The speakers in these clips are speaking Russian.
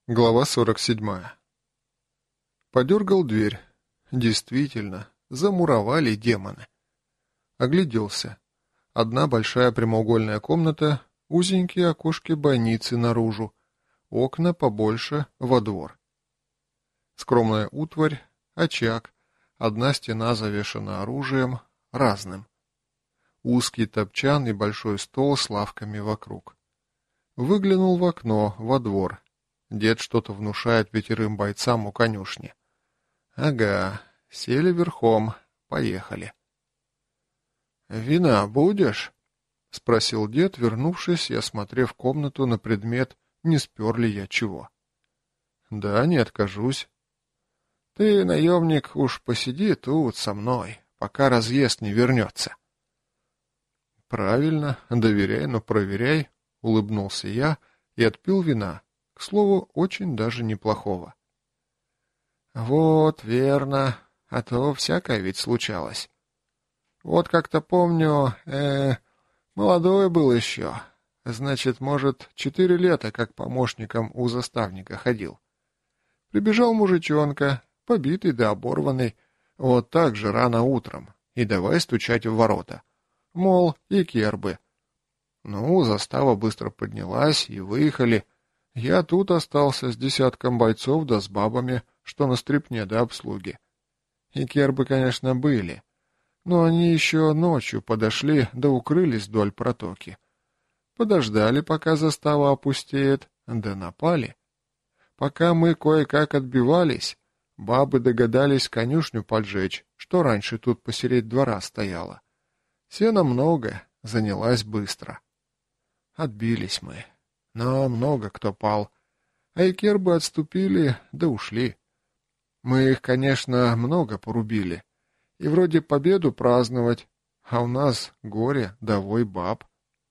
Глава 47. Подергал дверь. Действительно, замуровали демоны. Огляделся. Одна большая прямоугольная комната, узенькие окошки-бойницы наружу, окна побольше во двор. Скромная утварь, очаг, одна стена завешена оружием, разным. Узкий топчан и большой стол с лавками вокруг. Выглянул в окно, во двор. Дед что-то внушает 5 бойцам у конюшни. Ага, сели верхом, поехали. «Вина будешь?» — спросил дед, вернувшись и осмотрев комнату на предмет, не спер ли я чего. «Да, не откажусь». «Ты, наемник, уж посиди тут со мной, пока разъезд не вернется». «Правильно, доверяй, но проверяй», — улыбнулся я и отпил вина. К слову, очень даже неплохого. «Вот, верно, а то всякое ведь случалось. Вот как-то помню, молодой был еще. Значит, может, 4 лета как помощником у заставника ходил. Прибежал мужичонка, побитый да оборванный, вот так же рано утром, и давай стучать в ворота. Мол, и кербы. Ну, застава быстро поднялась, и выехали. Я тут остался с 10 бойцов да с бабами, что на стрипне до обслуги. И кербы, конечно, были, но они еще ночью подошли да укрылись вдоль протоки. Подождали, пока застава опустеет, да напали. Пока мы кое-как отбивались, бабы догадались конюшню поджечь, что раньше тут посередь двора стояла. Сена много, занялась быстро. Отбились мы. Но много кто пал. А и кербы отступили, да ушли. Мы их, конечно, много порубили. И вроде победу праздновать, а у нас горе да вой баб.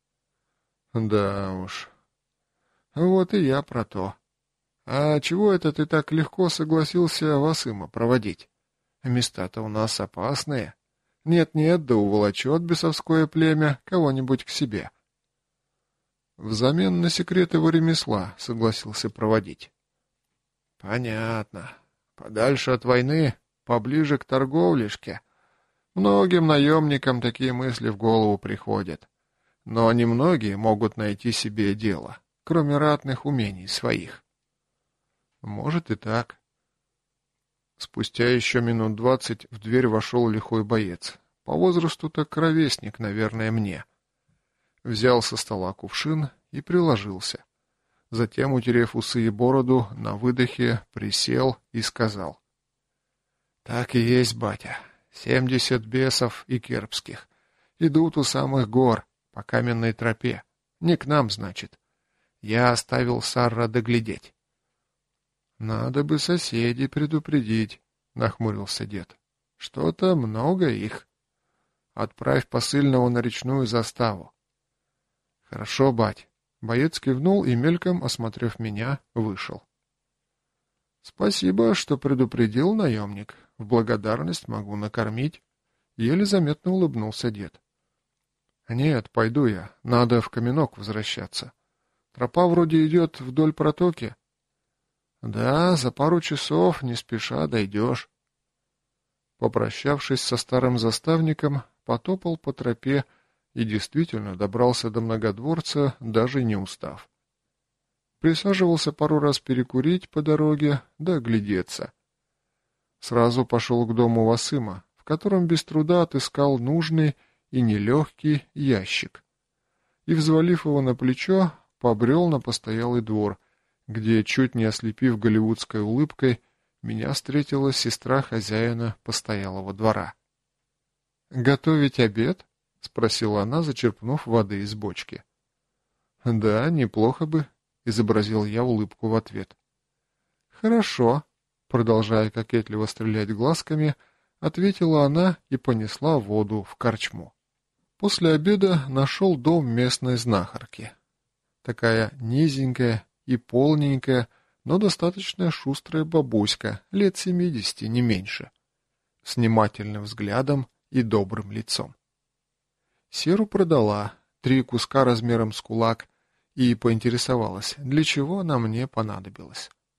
Да уж. Вот и я про то. А чего это ты так легко согласился Васыма проводить? Места-то у нас опасные. Нет-нет, да уволочет бесовское племя кого-нибудь к себе. Взамен на секрет его ремесла согласился проводить. Понятно. Подальше от войны, поближе к торговлишке. Многим наемникам такие мысли в голову приходят. Но немногие могут найти себе дело, кроме ратных умений своих. Может и так. Спустя еще минут 20 в дверь вошел лихой боец. По возрасту-то ровесник, наверное, мне. Взял со стола кувшин и приложился. Затем, утерев усы и бороду, на выдохе присел и сказал. «Так и есть, батя. 70 бесов и кербских. Идут у самых гор, по каменной тропе. Не к нам, значит. Я оставил Сарра доглядеть». «Надо бы соседей предупредить», — нахмурился дед. «Что-то много их. Отправь посыльного на речную заставу». «Хорошо, бать». Боец кивнул и, мельком осмотрев меня, вышел. «Спасибо, что предупредил, наемник. В благодарность могу накормить». Еле заметно улыбнулся дед. «Нет, пойду я. Надо в Каменок возвращаться. Тропа вроде идет вдоль протоки». «Да, за пару часов не спеша дойдешь». Попрощавшись со старым заставником, потопал по тропе и действительно добрался до Многодворца, даже не устав. Присаживался пару раз перекурить по дороге, да оглядеться. Сразу пошел к дому Васыма, в котором без труда отыскал нужный и нелегкий ящик. И, взвалив его на плечо, побрел на постоялый двор, где, чуть не ослепив голливудской улыбкой, меня встретила сестра хозяина постоялого двора. «Готовить обед?» — спросила она, зачерпнув воды из бочки. «Да, неплохо бы», — изобразил я улыбку в ответ. «Хорошо», — продолжая кокетливо стрелять глазками, ответила она и понесла воду в корчму. После обеда нашел дом местной знахарки. Такая низенькая и полненькая, но достаточно шустрая бабуська, лет 70, не меньше, с внимательным взглядом и добрым лицом. Серу продала, 3 куска размером с кулак, и поинтересовалась, для чего она мне понадобилась.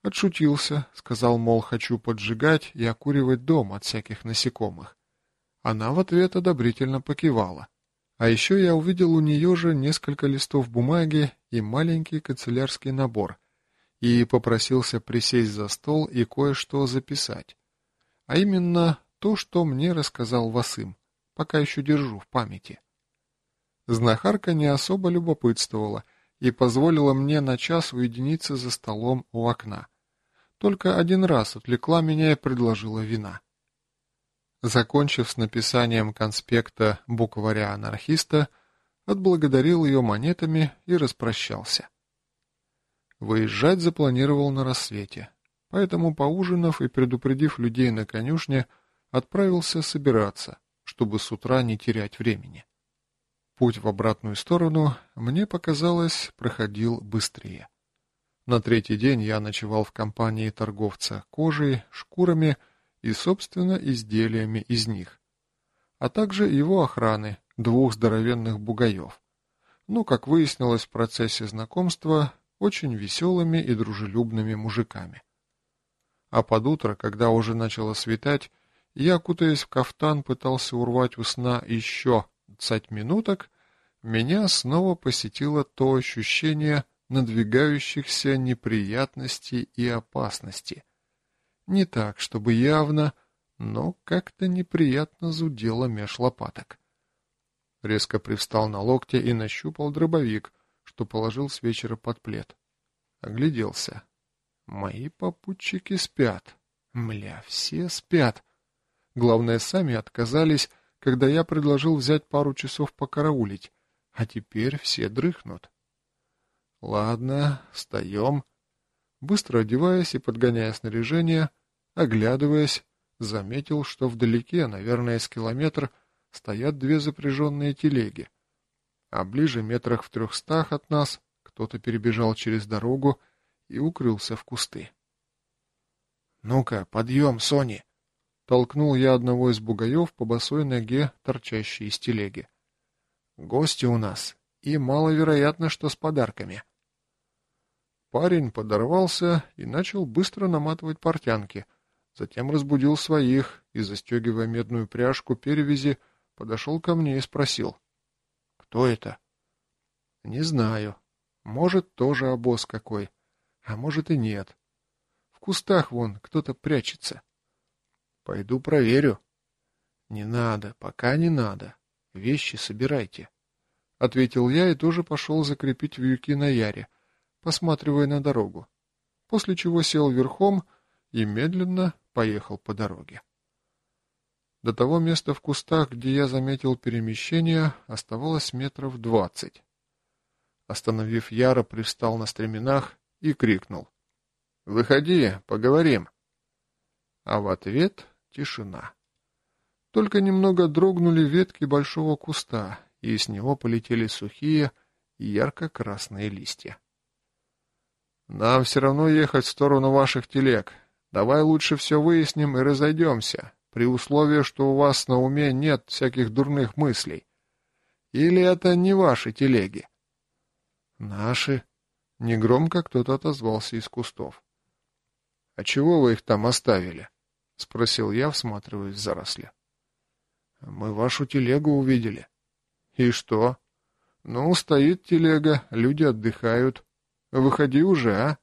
Отшутился, сказал, мол, хочу поджигать и окуривать дом от всяких насекомых. Она в ответ одобрительно покивала. А еще я увидел у нее же несколько листов бумаги и маленький канцелярский набор, и попросился присесть за стол и кое-что записать. А именно то, что мне рассказал Васым, пока еще держу в памяти. Знахарка не особо любопытствовала и позволила мне на час уединиться за столом у окна. Только один раз отвлекла меня и предложила вина. Закончив с написанием конспекта букваря-анархиста, отблагодарил ее монетами и распрощался. Выезжать запланировал на рассвете, поэтому, поужинав и предупредив людей на конюшне, отправился собираться, чтобы с утра не терять времени. Путь в обратную сторону, мне показалось, проходил быстрее. На третий день я ночевал в компании торговца кожей, шкурами и, собственно, изделиями из них, а также его охраны, 2 здоровенных бугаев. Ну, как выяснилось в процессе знакомства, очень веселыми и дружелюбными мужиками. А под утро, когда уже начало светать, я, кутаясь в кафтан, пытался урвать у сна еще 20 минуток, меня снова посетило то ощущение надвигающихся неприятностей и опасности. Не так, чтобы явно, но как-то неприятно зудело меж лопаток. Резко привстал на локте и нащупал дробовик, что положил с вечера под плед. Огляделся. Мои попутчики спят. Мля, все спят. Главное, сами отказались, когда я предложил взять пару часов покараулить, а теперь все дрыхнут. Ладно, встаем. Быстро одеваясь и подгоняя снаряжение, оглядываясь, заметил, что вдалеке, наверное, с километр, стоят 2 запряженные телеги. А ближе, метрах в 300 от нас, кто-то перебежал через дорогу и укрылся в кусты. «Ну-ка, подъем, Сони!» Толкнул я одного из бугаев по босой ноге, торчащей из телеги. «Гости у нас, и маловероятно, что с подарками». Парень подорвался и начал быстро наматывать портянки, затем разбудил своих и, застегивая медную пряжку перевязи, подошел ко мне и спросил. «Кто это?» «Не знаю. Может, тоже обоз какой, а может и нет. В кустах вон кто-то прячется». «Пойду проверю». «Не надо, пока не надо. Вещи собирайте», — ответил я и тоже пошел закрепить вьюки на яре, посматривая на дорогу, после чего сел верхом и медленно поехал по дороге. До того места в кустах, где я заметил перемещение, оставалось метров 20. Остановив Яра, привстал на стременах и крикнул. «Выходи, поговорим». А в ответ тишина. Только немного дрогнули ветки большого куста, и с него полетели сухие и ярко-красные листья. «Нам все равно ехать в сторону ваших телег. Давай лучше все выясним и разойдемся, при условии, что у вас на уме нет всяких дурных мыслей. Или это не ваши телеги?» «Наши», — негромко кто-то отозвался из кустов. «А чего вы их там оставили?» — спросил я, всматриваясь в заросли. «Мы вашу телегу увидели». «И что?» «Ну, стоит телега, люди отдыхают. Выходи уже, а?»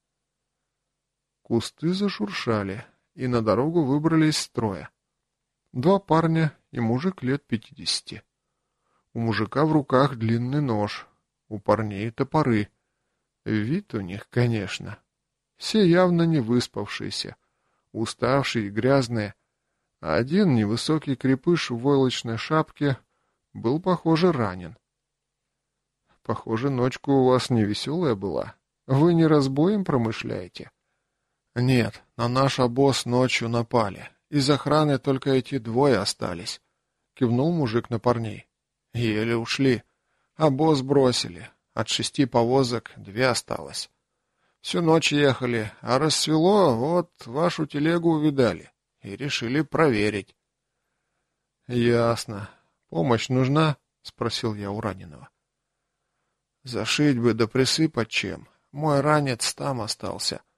Кусты зашуршали, и на дорогу выбрались 3. 2 парня и мужик лет 50. У мужика в руках длинный нож, у парней топоры. Вид у них, конечно. Все явно не выспавшиеся, уставшие и грязные, а один невысокий крепыш в войлочной шапке был, похоже, ранен. «Похоже, ночка у вас невеселая была. Вы не разбоем промышляете?» «Нет, на наш обоз ночью напали. Из охраны только эти 2 остались», — кивнул мужик на парней. «Еле ушли. Обоз бросили. От 6 повозок 2 осталось. Всю ночь ехали, а рассвело, вот вашу телегу увидали и решили проверить». «Ясно. Помощь нужна?» — спросил я у раненого. «Зашить бы да присыпать чем. Мой ранец там остался»,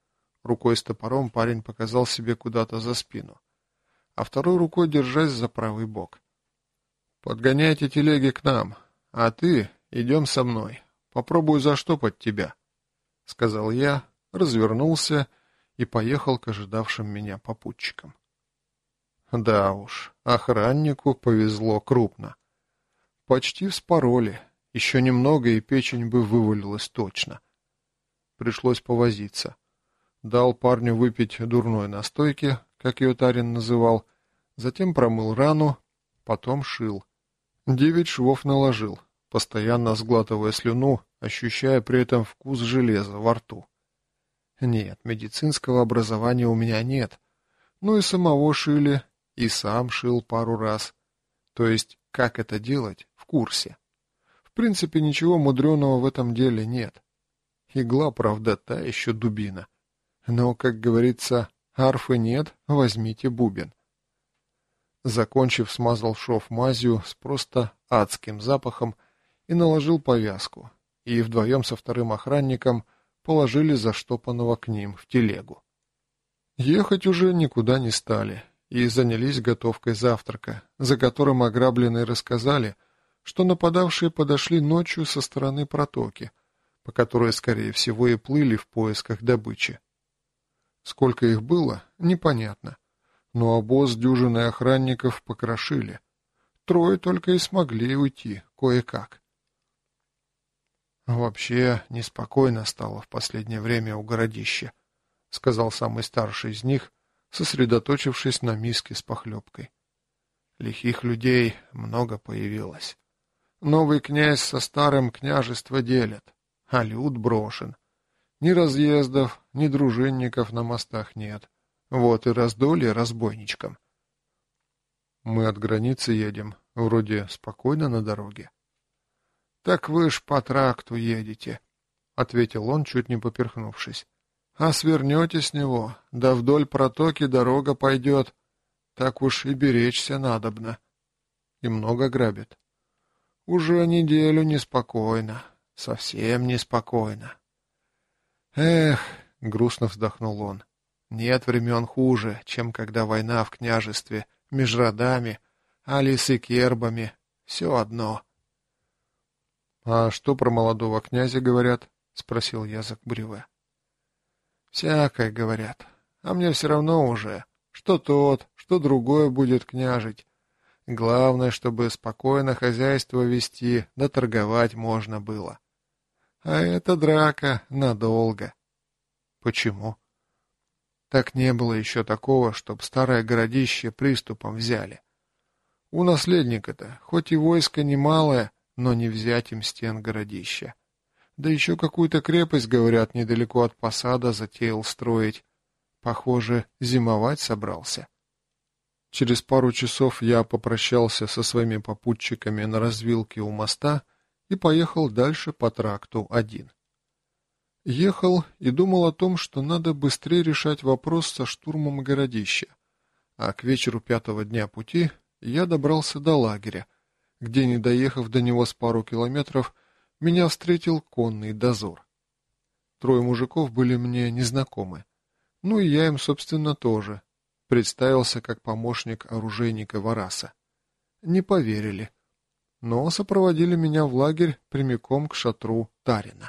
Рукой с топором парень показал себе куда-то за спину, а второй рукой держась за правый бок. «Подгоняйте телеги к нам, а ты идем со мной. Попробую заштопать тебя», — сказал я, развернулся и поехал к ожидавшим меня попутчикам. Да уж, охраннику повезло крупно. Почти вспороли, еще немного и печень бы вывалилась точно. Пришлось повозиться. Дал парню выпить дурной настойки, как ее Тарин называл, затем промыл рану, потом шил. 9 швов наложил, постоянно сглатывая слюну, ощущая при этом вкус железа во рту. Нет, медицинского образования у меня нет. Ну и самого шили, и сам шил пару раз. То есть, как это делать, в курсе. В принципе, ничего мудреного в этом деле нет. Игла, правда, та еще дубина. Но, как говорится, арфы нет, возьмите бубен. Закончив, смазал шов мазью с просто адским запахом и наложил повязку, и вдвоем со вторым охранником положили заштопанного к ним в телегу. Ехать уже никуда не стали и занялись готовкой завтрака, за которым ограбленные рассказали, что нападавшие подошли ночью со стороны протоки, по которой, скорее всего, и плыли в поисках добычи. Сколько их было, непонятно. Но обоз дюжины охранников покрошили. 3 только и смогли уйти кое-как. «Вообще неспокойно стало в последнее время у городища», — сказал самый старший из них, сосредоточившись на миске с похлебкой. «Лихих людей много появилось. Новый князь со старым княжество делят, а люд брошен. Ни разъездов, ни дружинников на мостах нет. Вот и раздолье разбойничкам». «Мы от границы едем, вроде спокойно на дороге». «Так вы ж по тракту едете», — ответил он, чуть не поперхнувшись. «А свернете с него, да вдоль протоки дорога пойдет. Так уж и беречься надобно». «И много грабят?» «Уже неделю неспокойно, совсем неспокойно». «Эх», — грустно вздохнул он, — «нет времен хуже, чем когда война в княжестве, меж родами, али с икербами, все одно». «А что про молодого князя говорят?» — спросил я Закбреве. «Всякое говорят, а мне все равно уже, что тот, что другое будет княжить. Главное, чтобы спокойно хозяйство вести, да торговать можно было. А это драка надолго». «Почему?» «Так не было еще такого, чтоб старое городище приступом взяли. У наследника-то, хоть и войско немалое, но не взять им стен городища. Да еще какую-то крепость, говорят, недалеко от посада затеял строить. Похоже, зимовать собрался». Через пару часов я попрощался со своими попутчиками на развилке у моста и поехал дальше по тракту один. Ехал и думал о том, что надо быстрее решать вопрос со штурмом городища. А к вечеру 5-го дня пути я добрался до лагеря, где, не доехав до него с пару километров, меня встретил конный дозор. 3 мужиков были мне незнакомы. Ну и я им, собственно, тоже. Представился как помощник оружейника Вараса. Не поверили, но сопроводили меня в лагерь прямиком к шатру Тарина.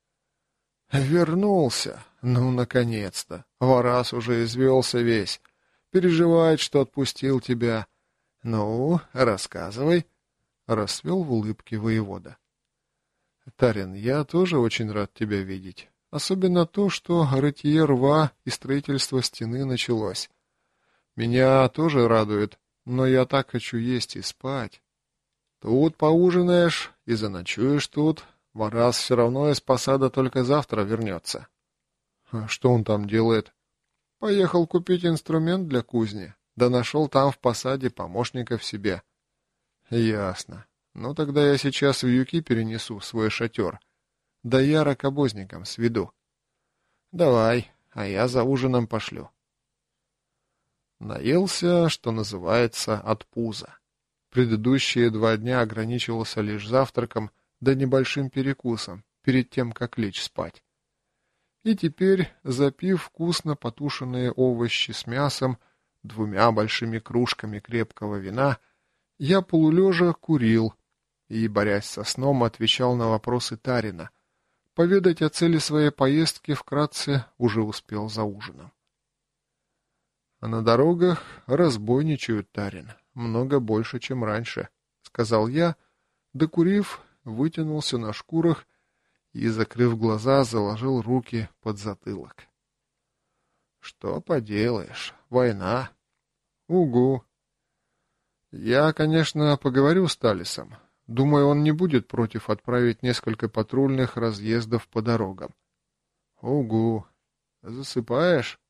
«Вернулся! Ну, наконец-то! Варас уже извелся весь. Переживает, что отпустил тебя. Ну, рассказывай!» — расцвел в улыбке воевода. «Тарин, я тоже очень рад тебя видеть. Особенно то, что рытье рва и строительство стены началось. Меня тоже радует, но я так хочу есть и спать. Тут поужинаешь и заночуешь тут. Варас все равно из посада только завтра вернется». «А что он там делает?» «Поехал купить инструмент для кузни, да нашел там в посаде помощника в себе». «Ясно. Ну тогда я сейчас в юки перенесу свой шатер. Да яра к обозникам сведу». «Давай, а я за ужином пошлю». Наелся, что называется, от пуза. Предыдущие 2 дня ограничивался лишь завтраком да небольшим перекусом перед тем, как лечь спать. И теперь, запив вкусно потушенные овощи с мясом, 2 большими кружками крепкого вина, я полулежа курил и, борясь со сном, отвечал на вопросы Тарина. Поведать о цели своей поездки вкратце уже успел за ужином. «А на дорогах разбойничают, Тарин, много больше, чем раньше», — сказал я, докурив, вытянулся на шкурах и, закрыв глаза, заложил руки под затылок. «Что поделаешь, война». «Угу». «Я, конечно, поговорю с Талисом. Думаю, он не будет против отправить несколько патрульных разъездов по дорогам». «Угу. Засыпаешь?»